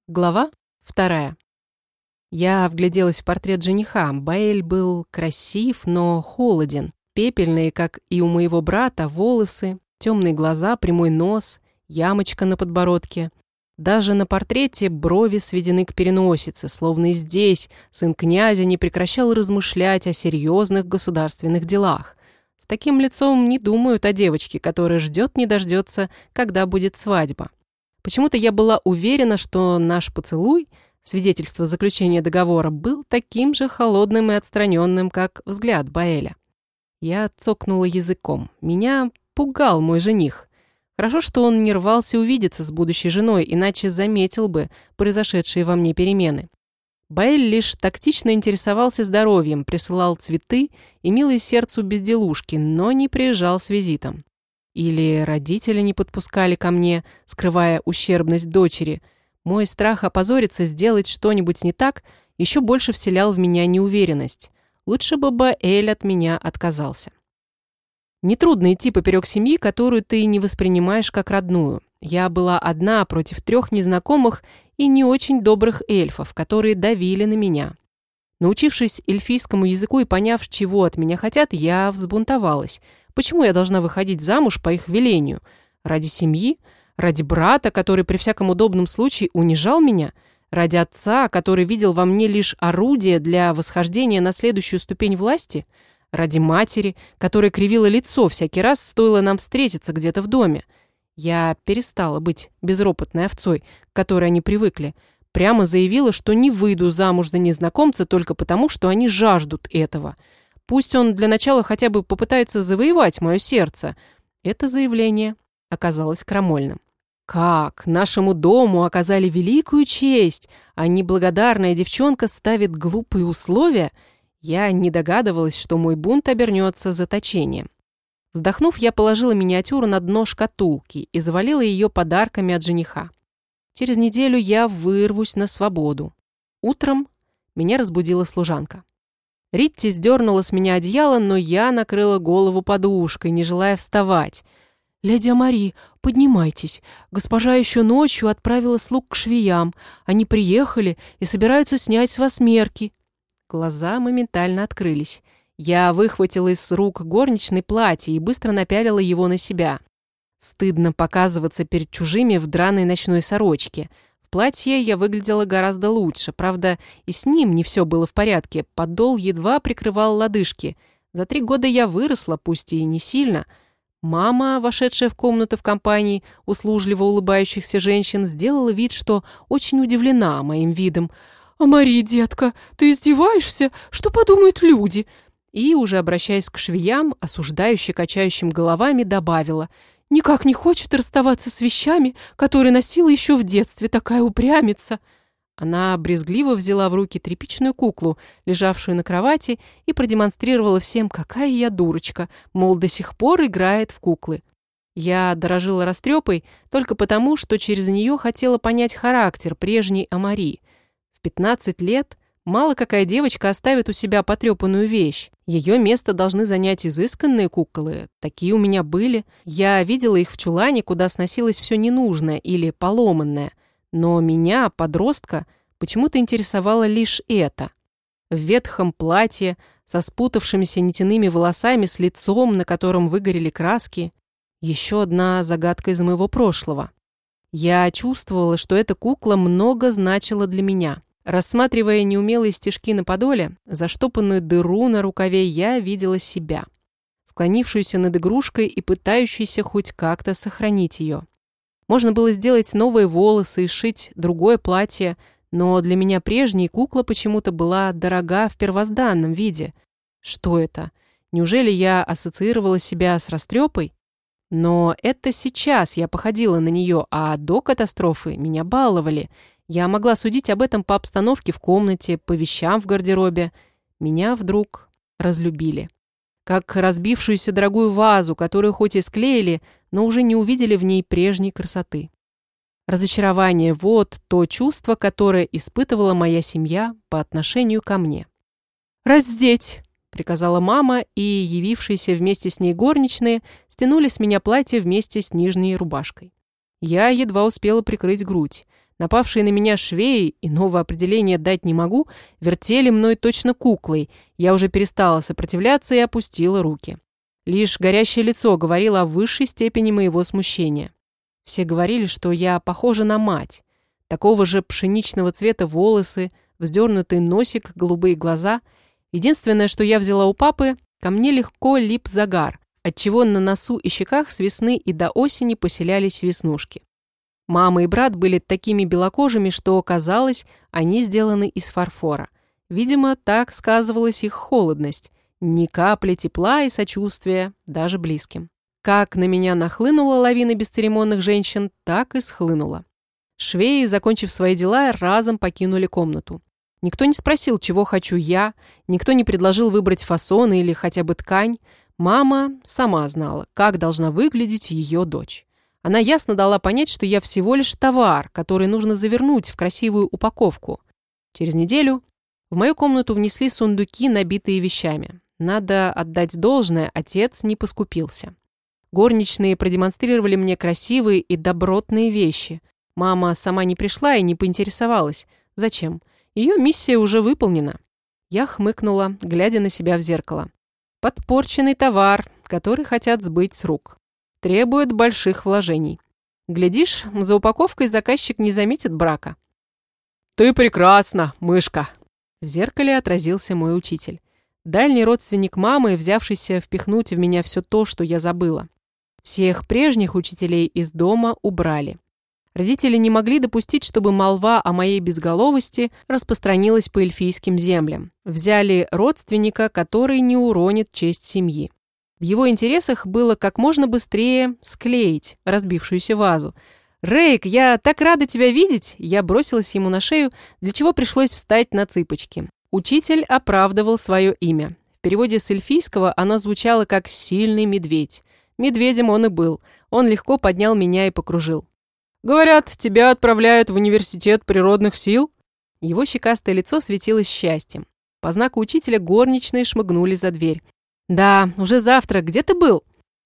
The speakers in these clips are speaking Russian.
Глава 2. Я вгляделась в портрет жениха. Баэль был красив, но холоден. Пепельные, как и у моего брата, волосы, темные глаза, прямой нос, ямочка на подбородке. Даже на портрете брови сведены к переносице, словно и здесь сын князя не прекращал размышлять о серьезных государственных делах. С таким лицом не думают о девочке, которая ждет не дождется, когда будет свадьба. Почему-то я была уверена, что наш поцелуй, свидетельство заключения договора, был таким же холодным и отстраненным, как взгляд Баэля. Я цокнула языком. Меня пугал мой жених. Хорошо, что он не рвался увидеться с будущей женой, иначе заметил бы произошедшие во мне перемены. Баэль лишь тактично интересовался здоровьем, присылал цветы и милые сердцу безделушки, но не приезжал с визитом. Или родители не подпускали ко мне, скрывая ущербность дочери. Мой страх опозориться, сделать что-нибудь не так, еще больше вселял в меня неуверенность. Лучше бы Баэль от меня отказался. Нетрудно идти поперек семьи, которую ты не воспринимаешь как родную. Я была одна против 3 незнакомых и не очень добрых эльфов, которые давили на меня. Научившись эльфийскому языку и поняв, чего от меня хотят, я взбунтовалась. Почему я должна выходить замуж по их велению? Ради семьи? Ради брата, который при всяком удобном случае унижал меня? Ради отца, который видел во мне лишь орудие для восхождения на следующую ступень власти? Ради матери, которая кривила лицо всякий раз, стоило нам встретиться где-то в доме? Я перестала быть безропотной овцой, к которой они привыкли. Прямо заявила, что не выйду замуж за незнакомца только потому, что они жаждут этого. Пусть он для начала хотя бы попытается завоевать мое сердце. Это заявление оказалось крамольным. Как нашему дому оказали великую честь, а неблагодарная девчонка ставит глупые условия? Я не догадывалась, что мой бунт обернется заточением. Вздохнув, я положила миниатюру на дно шкатулки и завалила ее подарками от жениха. Через неделю я вырвусь на свободу. Утром меня разбудила служанка. Ритти сдернула с меня одеяло, но я накрыла голову подушкой, не желая вставать. «Леди Амари, поднимайтесь. Госпожа еще ночью отправила слуг к швеям. Они приехали и собираются снять с вас мерки». Глаза моментально открылись. Я выхватила из рук горничной платье и быстро напялила его на себя. Стыдно показываться перед чужими в драной ночной сорочке. В платье я выглядела гораздо лучше, правда, и с ним не все было в порядке, подол едва прикрывал лодыжки. За 3 года я выросла, пусть и не сильно. Мама, вошедшая в комнату в компании услужливо улыбающихся женщин, сделала вид, что очень удивлена моим видом. «Амари, детка, ты издеваешься? Что подумают люди?» И, уже обращаясь к швеям, осуждающе качающим головами, добавила: «Никак не хочет расставаться с вещами, которые носила еще в детстве, такая упрямица». Она брезгливо взяла в руки тряпичную куклу, лежавшую на кровати, и продемонстрировала всем, какая я дурочка, мол, до сих пор играет в куклы. Я дорожила растрепой только потому, что через нее хотела понять характер прежней Амари. В 15 лет мало какая девочка оставит у себя потрепанную вещь. Ее место должны занять изысканные куклы. Такие у меня были. Я видела их в чулане, куда сносилось все ненужное или поломанное. Но меня, подростка, почему-то интересовало лишь это. В ветхом платье, со спутавшимися нитяными волосами, с лицом, на котором выгорели краски. Еще одна загадка из моего прошлого. Я чувствовала, что эта кукла много значила для меня. Рассматривая неумелые стежки на подоле, заштопанную дыру на рукаве, я видела себя, склонившуюся над игрушкой и пытающуюся хоть как-то сохранить ее. Можно было сделать новые волосы и сшить другое платье, но для меня прежняя кукла почему-то была дорога в первозданном виде. Что это? Неужели я ассоциировала себя с растрепой? Но это сейчас я походила на нее, а до катастрофы меня баловали. Я могла судить об этом по обстановке в комнате, по вещам в гардеробе. Меня вдруг разлюбили. Как разбившуюся дорогую вазу, которую хоть и склеили, но уже не увидели в ней прежней красоты. Разочарование – вот то чувство, которое испытывала моя семья по отношению ко мне. «Раздеть!» – приказала мама, и явившиеся вместе с ней горничные стянули с меня платье вместе с нижней рубашкой. Я едва успела прикрыть грудь. Напавшие на меня швеи, иного определения дать не могу, вертели мной точно куклой. Я уже перестала сопротивляться и опустила руки. Лишь горящее лицо говорило о высшей степени моего смущения. Все говорили, что я похожа на мать. Такого же пшеничного цвета волосы, вздернутый носик, голубые глаза. Единственное, что я взяла у папы, ко мне легко лип загар, отчего на носу и щеках с весны и до осени поселялись веснушки. Мама и брат были такими белокожими, что, казалось, они сделаны из фарфора. Видимо, так сказывалась их холодность. Ни капли тепла и сочувствия, даже близким. Как на меня нахлынула лавина бесцеремонных женщин, так и схлынула. Швеи, закончив свои дела, разом покинули комнату. Никто не спросил, чего хочу я, никто не предложил выбрать фасон или хотя бы ткань. Мама сама знала, как должна выглядеть ее дочь. Она ясно дала понять, что я всего лишь товар, который нужно завернуть в красивую упаковку. Через неделю в мою комнату внесли сундуки, набитые вещами. Надо отдать должное, отец не поскупился. Горничные продемонстрировали мне красивые и добротные вещи. Мама сама не пришла и не поинтересовалась. Зачем? Ее миссия уже выполнена. Я хмыкнула, глядя на себя в зеркало. Подпорченный товар, который хотят сбыть с рук. Требует больших вложений. Глядишь, за упаковкой заказчик не заметит брака. «Ты прекрасна, мышка!» В зеркале отразился мой учитель. Дальний родственник мамы, взявшийся впихнуть в меня все то, что я забыла. Всех прежних учителей из дома убрали. Родители не могли допустить, чтобы молва о моей безголовости распространилась по эльфийским землям. Взяли родственника, который не уронит честь семьи. В его интересах было как можно быстрее склеить разбившуюся вазу. «Рейк, я так рада тебя видеть!» Я бросилась ему на шею, для чего пришлось встать на цыпочки. Учитель оправдывал свое имя. В переводе с эльфийского оно звучало как «сильный медведь». Медведем он и был. Он легко поднял меня и покружил. «Говорят, тебя отправляют в университет природных сил?» Его щекастое лицо светилось счастьем. По знаку учителя горничные шмыгнули за дверь. «Да, уже завтра. Где ты был?»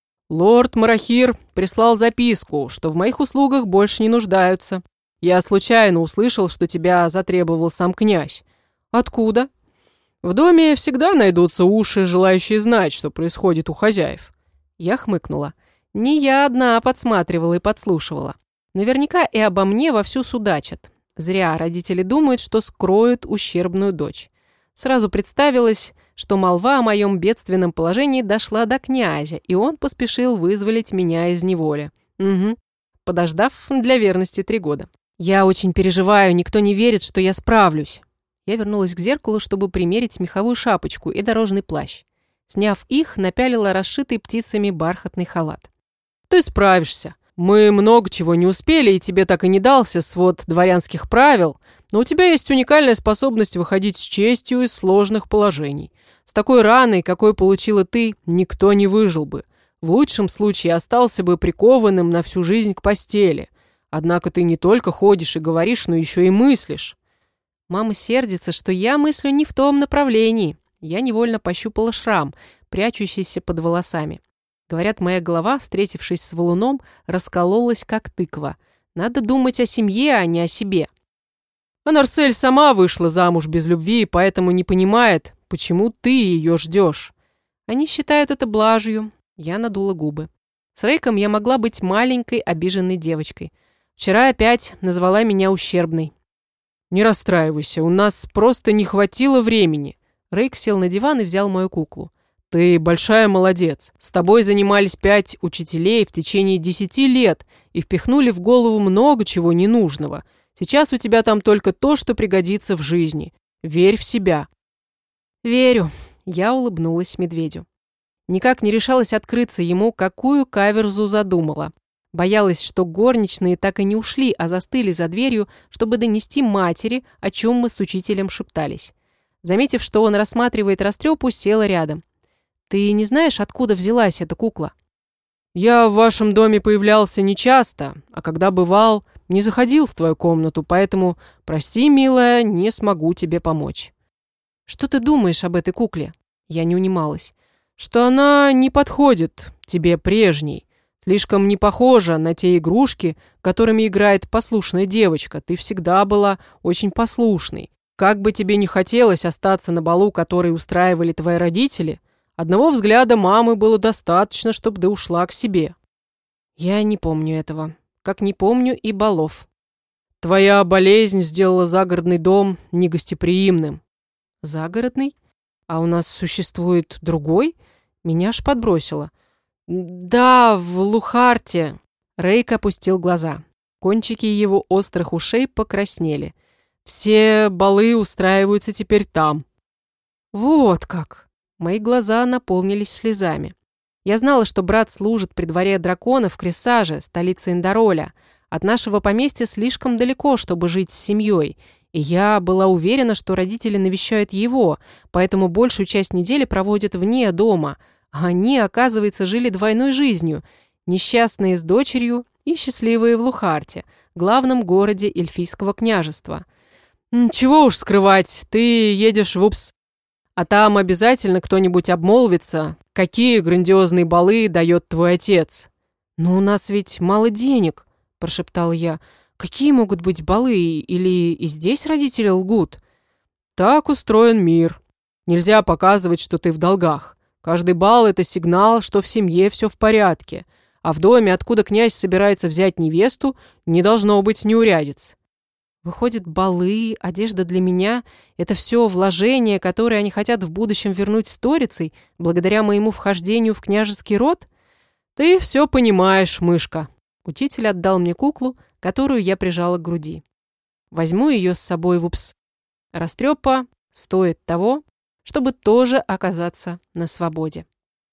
«Лорд Марахир прислал записку, что в моих услугах больше не нуждаются. Я случайно услышал, что тебя затребовал сам князь». «Откуда?» «В доме всегда найдутся уши, желающие знать, что происходит у хозяев». Я хмыкнула. Не я одна подсматривала и подслушивала. Наверняка и обо мне вовсю судачат. Зря родители думают, что скроют ущербную дочь. Сразу представилось, что молва о моем бедственном положении дошла до князя, и он поспешил вызволить меня из неволи. Угу. Подождав для верности 3 года. «Я очень переживаю, никто не верит, что я справлюсь». Я вернулась к зеркалу, чтобы примерить меховую шапочку и дорожный плащ. Сняв их, напялила расшитый птицами бархатный халат. «Ты справишься. Мы много чего не успели, и тебе так и не дался свод дворянских правил, но у тебя есть уникальная способность выходить с честью из сложных положений. С такой раной, какой получила ты, никто не выжил бы. В лучшем случае остался бы прикованным на всю жизнь к постели. Однако ты не только ходишь и говоришь, но еще и мыслишь». Мама сердится, что я мыслю не в том направлении. Я невольно пощупала шрам, прячущийся под волосами. Говорят, моя голова, встретившись с валуном, раскололась, как тыква. Надо думать о семье, а не о себе. А Нарсель сама вышла замуж без любви, поэтому не понимает, почему ты ее ждешь. Они считают это блажью. Я надула губы. С Рейком я могла быть маленькой, обиженной девочкой. Вчера опять назвала меня ущербной. «Не расстраивайся, у нас просто не хватило времени». Рейк сел на диван и взял мою куклу. «Ты большая молодец. С тобой занимались 5 учителей в течение 10 лет и впихнули в голову много чего ненужного. Сейчас у тебя там только то, что пригодится в жизни. Верь в себя». «Верю», — я улыбнулась медведю. Никак не решалась открыться ему, какую каверзу задумала. Боялась, что горничные так и не ушли, а застыли за дверью, чтобы донести матери, о чем мы с учителем шептались. Заметив, что он рассматривает растрепу, села рядом. «Ты не знаешь, откуда взялась эта кукла?» «Я в вашем доме появлялся нечасто, а когда бывал, не заходил в твою комнату, поэтому, прости, милая, не смогу тебе помочь». «Что ты думаешь об этой кукле?» Я не унималась. «Что она не подходит тебе прежней. Слишком не похожа на те игрушки, которыми играет послушная девочка. Ты всегда была очень послушной. Как бы тебе ни хотелось остаться на балу, который устраивали твои родители, одного взгляда мамы было достаточно, чтобы ты ушла к себе. Я не помню этого, как не помню и балов. Твоя болезнь сделала загородный дом негостеприимным. Загородный? А у нас существует другой? Меня аж подбросило. Да, в Лухарте. Рейк опустил глаза. Кончики его острых ушей покраснели. Все балы устраиваются теперь там. Вот как. Мои глаза наполнились слезами. Я знала, что брат служит при дворе дракона в Кресаже, столице Индароля. От нашего поместья слишком далеко, чтобы жить с семьей. И я была уверена, что родители навещают его, поэтому большую часть недели проводят вне дома. А они, оказывается, жили двойной жизнью. Несчастные с дочерью и счастливые в Лухарте, главном городе эльфийского княжества. Чего уж скрывать, ты едешь в Упс. А там обязательно кто-нибудь обмолвится, какие грандиозные балы дает твой отец. «Но у нас ведь мало денег», – прошептал я. «Какие могут быть балы? Или и здесь родители лгут?» «Так устроен мир. Нельзя показывать, что ты в долгах. Каждый бал – это сигнал, что в семье все в порядке. А в доме, откуда князь собирается взять невесту, не должно быть неурядиц». Выходит, балы, одежда для меня – это все вложения, которые они хотят в будущем вернуть сторицей, благодаря моему вхождению в княжеский род? Ты все понимаешь, мышка. Учитель отдал мне куклу, которую я прижала к груди. Возьму ее с собой в Упс. Растрепа стоит того, чтобы тоже оказаться на свободе.